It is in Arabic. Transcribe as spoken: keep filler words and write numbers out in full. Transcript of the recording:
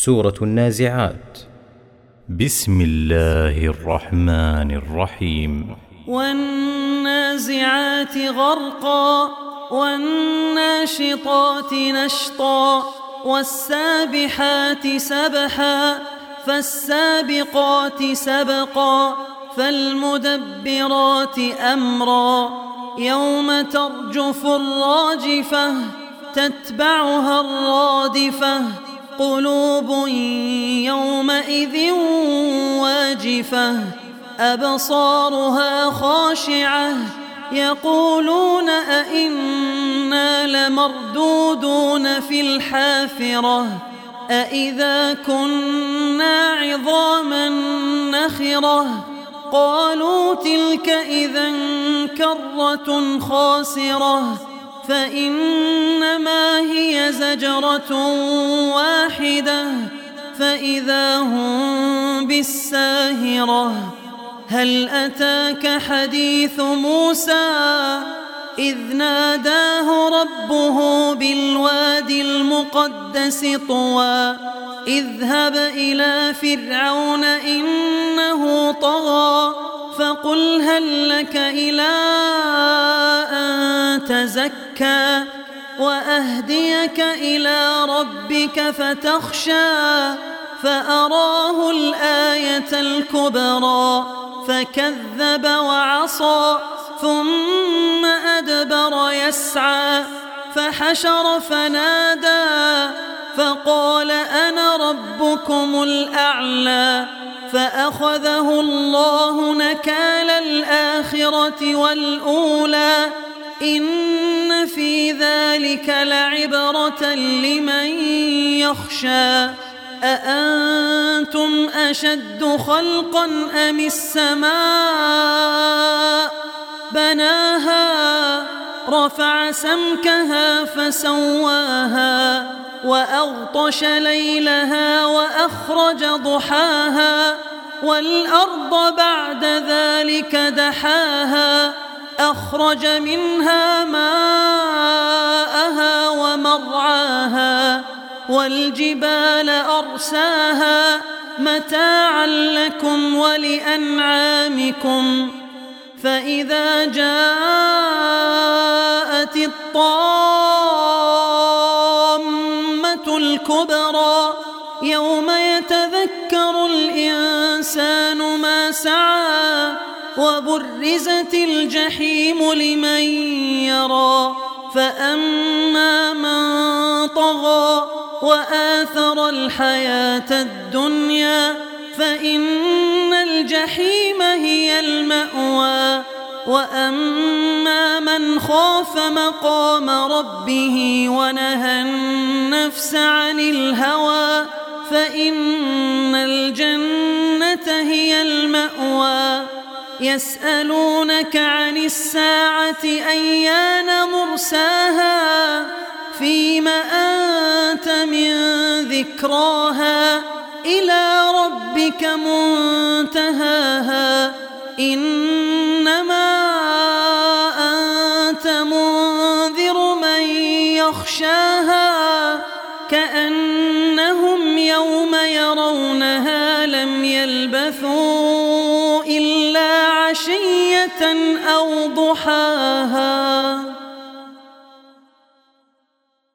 سورة النازعات. بسم الله الرحمن الرحيم. والنازعات غرقا والناشطات نشطا والسابحات سبحا فالسابقات سبقا فالمدبرات أمرا يوم ترجف الراجفة تتبعها الرادفة قلوب يومئذ واجفة أبصارها خاشعة يقولون أئنا لمردودون في الحافرة أئذا كنا عظاما نخرة قالوا تلك إذا كرة خاسرة فإنما هي زجرة واحدة فإذا هم بالساهرة هل أتاك حديث موسى إذ ناداه ربه بالوادي المقدس طوى اذهب إلى فرعون إنه طغى فقل هل لك إلى أن تزكى وأهديك إلى ربك فتخشى فأراه الآية الكبرى فكذب وعصى ثم أدبر يسعى فحشر فنادى فقال أنا ربكم الأعلى فأخذه الله نكال الآخرة والأولى إن في ذلك لعبرة لمن يخشى أأنتم أشد خلقا أم السماء بناها رفع سمكها فسواها وأغطش ليلها وأخرج ضحاها والأرض بعد ذلك دحاها أخرج منها ماءها ومرعاها والجبال أرساها متاعا لكم ولأنعامكم فإذا جاءت الطامة الكبرى يوم يتذكر الإنسان ما سعى وبرزت الجحيم لمن يرى فأما من طغى وآثر الحياة الدنيا فإن الجحيم هي المأوى وأما من خاف مقام ربه ونهى النفس عن الهوى فإن الجنة هي المأوى يسألونك عن الساعة أيان مرساها فيم أنت من ذكراها إلى ربك منتهاها إنما أنت منذر من يخشاها كأنهم يوم يرونها لم يلبثوا إلا عشية أو ضحاها.